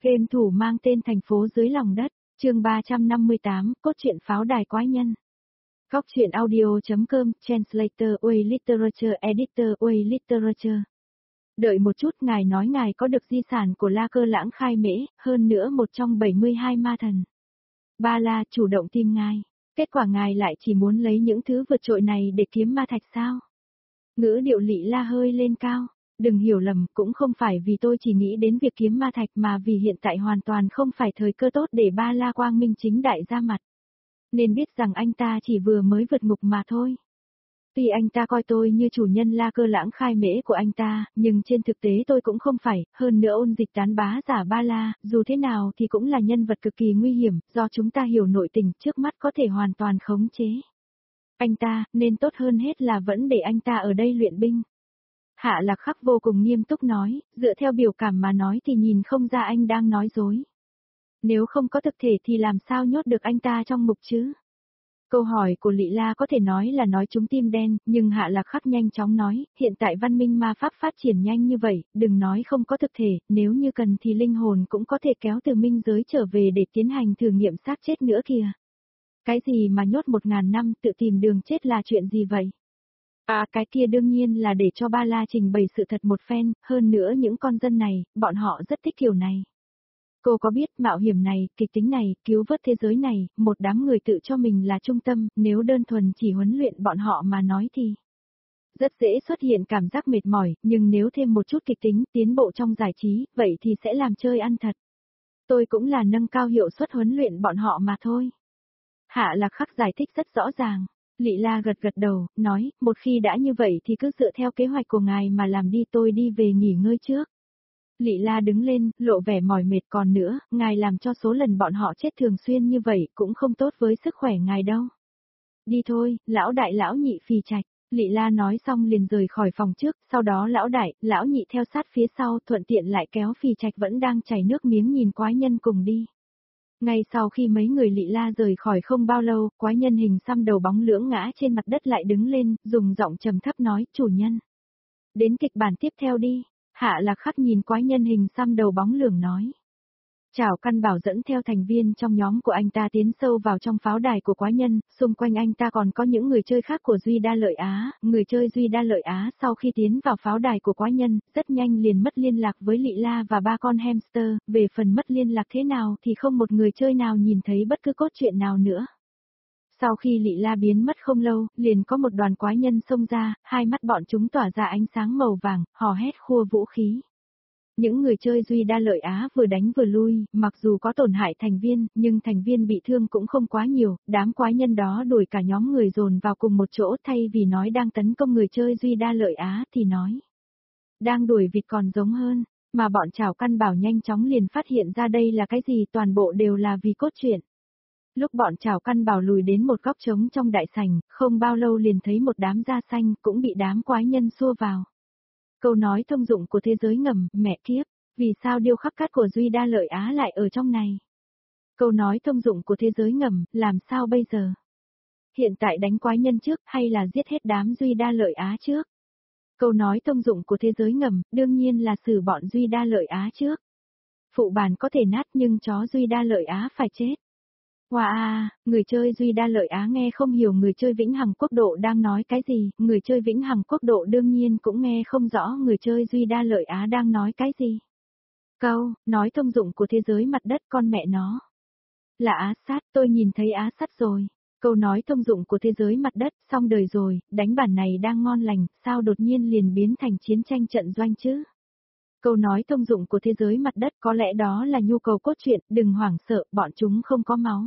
Game thủ mang tên thành phố dưới lòng đất, chương 358, cốt truyện pháo đài quái nhân. Góc truyện audio.com, Translator, Way Literature, Editor, Way Literature. Đợi một chút, ngài nói ngài có được di sản của La Cơ Lãng Khai Mễ, hơn nữa một trong 72 ma thần. Ba La chủ động tìm ngài, kết quả ngài lại chỉ muốn lấy những thứ vượt trội này để kiếm ma thạch sao? Ngữ điệu Lị La hơi lên cao. Đừng hiểu lầm, cũng không phải vì tôi chỉ nghĩ đến việc kiếm ma thạch mà vì hiện tại hoàn toàn không phải thời cơ tốt để Ba La quang minh chính đại ra mặt. Nên biết rằng anh ta chỉ vừa mới vượt ngục mà thôi. Tuy anh ta coi tôi như chủ nhân La Cơ Lãng Khai Mễ của anh ta, nhưng trên thực tế tôi cũng không phải, hơn nữa Ôn Dịch tán bá giả Ba La, dù thế nào thì cũng là nhân vật cực kỳ nguy hiểm, do chúng ta hiểu nội tình trước mắt có thể hoàn toàn khống chế. Anh ta, nên tốt hơn hết là vẫn để anh ta ở đây luyện binh. Hạ Lạc Khắc vô cùng nghiêm túc nói, dựa theo biểu cảm mà nói thì nhìn không ra anh đang nói dối. Nếu không có thực thể thì làm sao nhốt được anh ta trong ngục chứ? Câu hỏi của Lị La có thể nói là nói trúng tim đen, nhưng Hạ Lạc Khắc nhanh chóng nói, hiện tại văn minh ma pháp phát triển nhanh như vậy, đừng nói không có thực thể, nếu như cần thì linh hồn cũng có thể kéo từ minh giới trở về để tiến hành thử nghiệm xác chết nữa kìa. Cái gì mà nhốt 1000 năm tự tìm đường chết là chuyện gì vậy? À, cái kia đương nhiên là để cho Ba La trình bày sự thật một phen, hơn nữa những con dân này, bọn họ rất thích kiểu này. Cô có biết mạo hiểm này, kịch tính này, cứu vớt thế giới này, một đám người tự cho mình là trung tâm, nếu đơn thuần chỉ huấn luyện bọn họ mà nói thì rất dễ xuất hiện cảm giác mệt mỏi, nhưng nếu thêm một chút kịch tính, tiến bộ trong giải trí, vậy thì sẽ làm chơi ăn thật. Tôi cũng là nâng cao hiệu suất huấn luyện bọn họ mà thôi. Hạ Lạc Khắc giải thích rất rõ ràng. Lị La gật gật đầu, nói, một khi đã như vậy thì cứ dựa theo kế hoạch của ngài mà làm đi, tôi đi về nghỉ ngơi trước. Lị La đứng lên, lộ vẻ mỏi mệt, còn nữa, ngài làm cho số lần bọn họ chết thường xuyên như vậy cũng không tốt với sức khỏe ngài đâu. Đi thôi, lão đại lão nhị Phì Trạch. Lị La nói xong liền rời khỏi phòng trước, sau đó lão đại, lão nhị theo sát phía sau, thuận tiện lại kéo Phì Trạch vẫn đang chảy nước miếng nhìn quái nhân cùng đi. Ngay sau khi mấy người Lị La rời khỏi không bao lâu, quái nhân hình xăm đầu bóng lưỡng ngã trên mặt đất lại đứng lên, dùng giọng trầm thấp nói, chủ nhân. Đến kịch bản tiếp theo đi. Hạ Lạc Khắc nhìn quái nhân hình xăm đầu bóng lưỡng nói. Trảo Căn Bảo dẫn theo thành viên trong nhóm của anh ta tiến sâu vào trong pháo đài của quái nhân, xung quanh anh ta còn có những người chơi khác của Duy Đa Lợi Á, người chơi Duy Đa Lợi Á sau khi tiến vào pháo đài của quái nhân, rất nhanh liền mất liên lạc với Lị La và ba con hamster, về phần mất liên lạc thế nào thì không một người chơi nào nhìn thấy bất cứ cốt truyện nào nữa. Sau khi Lị La biến mất không lâu, liền có một đoàn quái nhân xông ra, hai mắt bọn chúng tỏa ra ánh sáng màu vàng, hò hét khua vũ khí. Những người chơi Duy Đa Lợi Á vừa đánh vừa lui, mặc dù có tổn hại thành viên, nhưng thành viên bị thương cũng không quá nhiều, đám quái nhân đó đuổi cả nhóm người dồn vào cùng một chỗ, thay vì nói đang tấn công người chơi Duy Đa Lợi Á thì nói đang đuổi vịt còn giống hơn, mà bọn Trảo Căn Bảo nhanh chóng liền phát hiện ra đây là cái gì, toàn bộ đều là vì cốt truyện. Lúc bọn Trảo Căn Bảo lùi đến một góc trống trong đại sảnh, không bao lâu liền thấy một đám da xanh cũng bị đám quái nhân xua vào. Câu nói thông dụng của thế giới ngầm, mẹ kiếp, vì sao điêu khắc cát của Duy Đa Lợi Á lại ở trong này? Câu nói thông dụng của thế giới ngầm, làm sao bây giờ? Hiện tại đánh quái nhân trước hay là giết hết đám Duy Đa Lợi Á trước? Câu nói thông dụng của thế giới ngầm, đương nhiên là xử bọn Duy Đa Lợi Á trước. Phụ bản có thể nát nhưng chó Duy Đa Lợi Á phải chết. Wow, người chơi Duy Đa Lợi Á nghe không hiểu người chơi Vĩnh Hằng Quốc Độ đang nói cái gì, người chơi Vĩnh Hằng Quốc Độ đương nhiên cũng nghe không rõ người chơi Duy Đa Lợi Á đang nói cái gì. Câu, nói thông dụng của thế giới mặt đất con mẹ nó. Là Á Sát, tôi nhìn thấy Á Sát rồi. Câu nói thông dụng của thế giới mặt đất, xong đời rồi, đánh bản này đang ngon lành, sao đột nhiên liền biến thành chiến tranh trận doanh chứ? Câu nói thông dụng của thế giới mặt đất có lẽ đó là nhu cầu cốt truyện, đừng hoảng sợ, bọn chúng không có máu.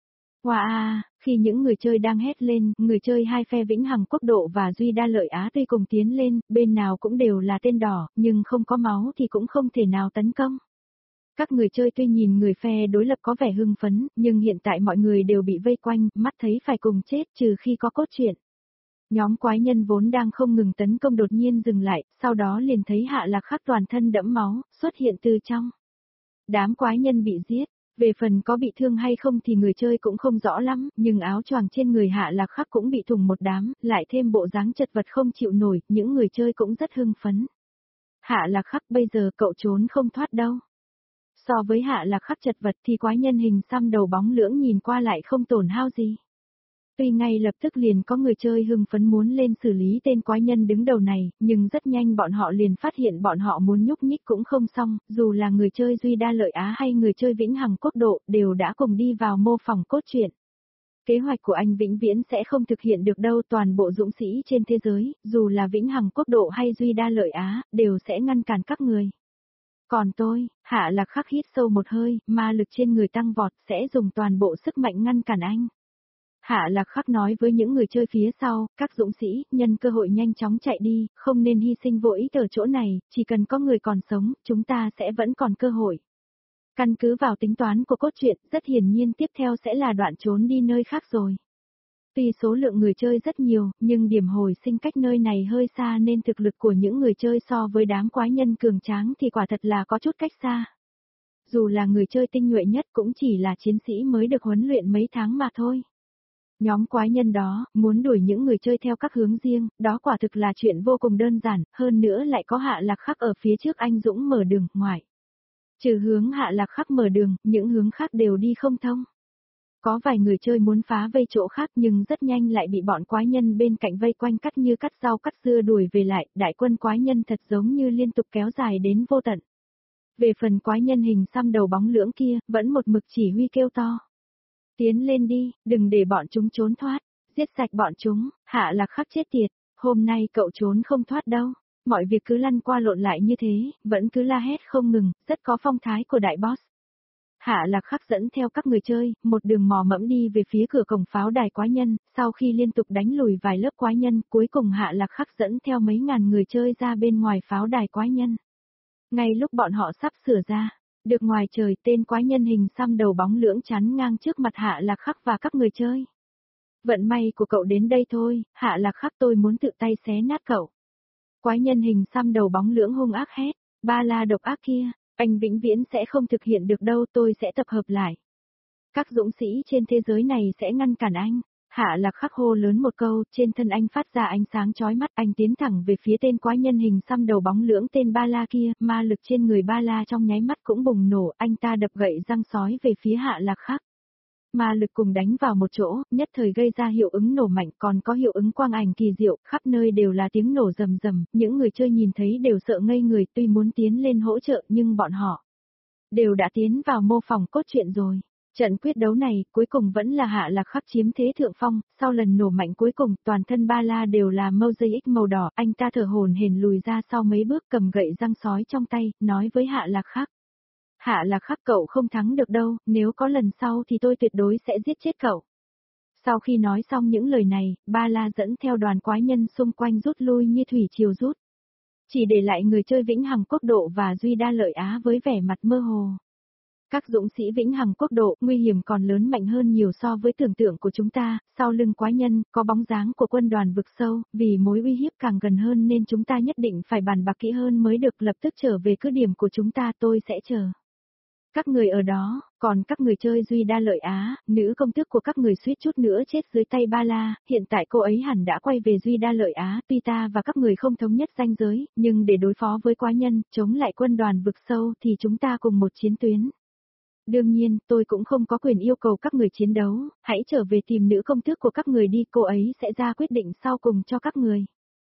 Wow, khi những người chơi đang hét lên, người chơi hai phe Vĩnh Hằng Quốc Độ và Duy Đa Lợi Á tuy cùng tiến lên, bên nào cũng đều là tên đỏ, nhưng không có máu thì cũng không thể nào tấn công. Các người chơi tuy nhìn người phe đối lập có vẻ hưng phấn, nhưng hiện tại mọi người đều bị vây quanh, mắt thấy phải cùng chết trừ khi có cốt truyện. Nhóm quái nhân vốn đang không ngừng tấn công đột nhiên dừng lại, sau đó liền thấy Hạ Lạc Khắc toàn thân đẫm máu, xuất hiện từ trong. Đám quái nhân bị giết, về phần có bị thương hay không thì người chơi cũng không rõ lắm, nhưng áo choàng trên người Hạ Lạc Khắc cũng bị thủng một đám, lại thêm bộ dáng chật vật không chịu nổi, những người chơi cũng rất hưng phấn. Hạ Lạc Khắc bây giờ cậu trốn không thoát đâu. So với Hạ Lạc Khắc chật vật thì quái nhân hình xăm đầu bóng lưỡng nhìn qua lại không tổn hao gì. Tuy ngay lập tức liền có người chơi hưng phấn muốn lên xử lý tên quái nhân đứng đầu này, nhưng rất nhanh bọn họ liền phát hiện bọn họ muốn nhúc nhích cũng không xong, dù là người chơi Duy Đa Lợi Á hay người chơi Vĩnh Hằng Quốc Độ đều đã cùng đi vào mô phỏng cốt truyện. Kế hoạch của anh vĩnh viễn sẽ không thực hiện được đâu, toàn bộ dũng sĩ trên thế giới, dù là Vĩnh Hằng Quốc Độ hay Duy Đa Lợi Á, đều sẽ ngăn cản các người. Còn tôi, Hạ Lạc Khắc hít sâu một hơi, ma lực trên người tăng vọt, sẽ dùng toàn bộ sức mạnh ngăn cản anh. Hạ Lạc Khắc nói với những người chơi phía sau, các dũng sĩ, nhân cơ hội nhanh chóng chạy đi, không nên hy sinh vô ích ở chỗ này, chỉ cần có người còn sống, chúng ta sẽ vẫn còn cơ hội. Căn cứ vào tính toán của cốt truyện, rất hiển nhiên tiếp theo sẽ là đoạn trốn đi nơi khác rồi. Tuy số lượng người chơi rất nhiều, nhưng điểm hồi sinh cách nơi này hơi xa nên thực lực của những người chơi so với đám quái nhân cường tráng thì quả thật là có chút cách xa. Dù là người chơi tinh nhuệ nhất cũng chỉ là chiến sĩ mới được huấn luyện mấy tháng mà thôi. Nhóm quái nhân đó, muốn đuổi những người chơi theo các hướng riêng, đó quả thực là chuyện vô cùng đơn giản, hơn nữa lại có Hạ Lạc Khắc ở phía trước anh dũng mở đường, ngoài. Trừ hướng Hạ Lạc Khắc mở đường, những hướng khác đều đi không thông. Có vài người chơi muốn phá vây chỗ khác nhưng rất nhanh lại bị bọn quái nhân bên cạnh vây quanh cắt như cắt rau cắt dưa đuổi về lại, đại quân quái nhân thật giống như liên tục kéo dài đến vô tận. Về phần quái nhân hình xăm đầu bóng lưỡng kia, vẫn một mực chỉ huy kêu to. Tiến lên đi, đừng để bọn chúng trốn thoát, giết sạch bọn chúng, Hạ Lạc Khắc chết tiệt, hôm nay cậu trốn không thoát đâu. Mọi việc cứ lăn qua lộn lại như thế, vẫn cứ la hét không ngừng, rất có phong thái của đại boss. Hạ Lạc Khắc dẫn theo các người chơi, một đường mò mẫm đi về phía cửa cổng pháo đài quái nhân, sau khi liên tục đánh lùi vài lớp quái nhân, cuối cùng Hạ Lạc Khắc dẫn theo mấy ngàn người chơi ra bên ngoài pháo đài quái nhân. Ngay lúc bọn họ sắp sửa ra, được ngoài trời tên quái nhân hình xăm đầu bóng lưỡng chắn ngang trước mặt Hạ Lạc Khắc và các người chơi. Vận may của cậu đến đây thôi, Hạ Lạc Khắc, tôi muốn tự tay xé nát cậu. Quái nhân hình xăm đầu bóng lưỡng hung ác hét, ba la độc ác kia, anh vĩnh viễn sẽ không thực hiện được đâu, tôi sẽ tập hợp lại. Các dũng sĩ trên thế giới này sẽ ngăn cản anh. Hạ Lạc Khắc hô lớn một câu, trên thân anh phát ra ánh sáng chói mắt, anh tiến thẳng về phía tên quái nhân hình xăm đầu bóng lưỡng tên Ba La kia, ma lực trên người Ba La trong nháy mắt cũng bùng nổ, anh ta đập gậy răng sói về phía Hạ Lạc Khắc. Ma lực cùng đánh vào một chỗ, nhất thời gây ra hiệu ứng nổ mạnh, còn có hiệu ứng quang ảnh kỳ diệu, khắp nơi đều là tiếng nổ rầm rầm, những người chơi nhìn thấy đều sợ ngây người, tuy muốn tiến lên hỗ trợ nhưng bọn họ đều đã tiến vào mô phỏng cốt truyện rồi. Trận quyết đấu này, cuối cùng vẫn là Hạ Lạc Khắc chiếm thế thượng phong, sau lần nổ mạnh cuối cùng, toàn thân Ba La đều là mosaic màu đỏ, anh ta thở hổn hển lùi ra sau mấy bước cầm gậy răng sói trong tay, nói với Hạ Lạc Khắc. Hạ Lạc Khắc, cậu không thắng được đâu, nếu có lần sau thì tôi tuyệt đối sẽ giết chết cậu. Sau khi nói xong những lời này, Ba La dẫn theo đoàn quái nhân xung quanh rút lui như thủy triều rút. Chỉ để lại người chơi Vĩnh Hằng Quốc Độ và Duy Đa Lợi Á với vẻ mặt mơ hồ. Các dũng sĩ Vĩnh Hằng Quốc Độ, nguy hiểm còn lớn mạnh hơn nhiều so với tưởng tượng của chúng ta, sau lưng quái nhân, có bóng dáng của quân đoàn vực sâu, vì mối uy hiếp càng gần hơn nên chúng ta nhất định phải bàn bạc kỹ hơn mới được, lập tức trở về cứ điểm của chúng ta, tôi sẽ chờ. Các người ở đó, còn các người chơi Duy Đa Lợi Á, nữ công tước của các người suýt chút nữa chết dưới tay Ba La, hiện tại cô ấy hẳn đã quay về Duy Đa Lợi Á, tuy ta và các người không thống nhất ranh giới, nhưng để đối phó với quái nhân, chống lại quân đoàn vực sâu thì chúng ta cùng một chiến tuyến. Đương nhiên, tôi cũng không có quyền yêu cầu các người chiến đấu, hãy trở về tìm nữ công tước của các người đi, cô ấy sẽ ra quyết định sau cùng cho các người.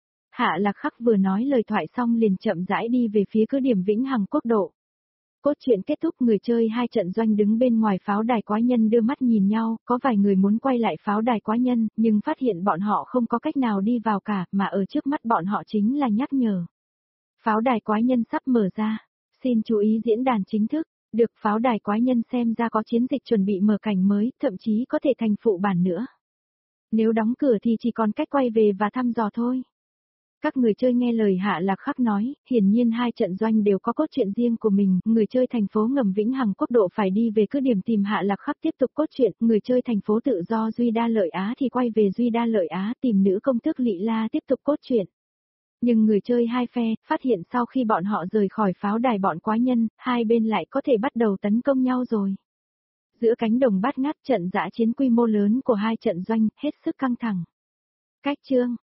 Hạ Lạc Khắc vừa nói lời thoại xong liền chậm rãi đi về phía cứ điểm Vĩnh Hằng Quốc Độ. Cốt truyện kết thúc, người chơi hai trận doanh đứng bên ngoài pháo đài quái nhân đưa mắt nhìn nhau, có vài người muốn quay lại pháo đài quái nhân, nhưng phát hiện bọn họ không có cách nào đi vào cả, mà ở trước mắt bọn họ chính là nhắc nhở. Pháo đài quái nhân sắp mở ra, xin chú ý diễn đàn chính thức, được pháo đài quái nhân xem ra có chiến dịch chuẩn bị mở cảnh mới, thậm chí có thể thành phụ bản nữa. Nếu đóng cửa thì chỉ còn cách quay về và thăm dò thôi. Các người chơi nghe lời Hạ Lạc Khắc nói, hiển nhiên hai trận doanh đều có cốt truyện riêng của mình, người chơi thành phố ngầm Vĩnh Hằng Quốc Độ phải đi về cứ điểm tìm Hạ Lạc Khắc tiếp tục cốt truyện, người chơi thành phố tự do Duy Đa Lợi Á thì quay về Duy Đa Lợi Á tìm nữ công tước Lị La tiếp tục cốt truyện. Nhưng người chơi hai phe, phát hiện sau khi bọn họ rời khỏi pháo đài bọn quái nhân, hai bên lại có thể bắt đầu tấn công nhau rồi. Giữa cánh đồng bát ngát, trận dã chiến quy mô lớn của hai trận doanh, hết sức căng thẳng. Cách chương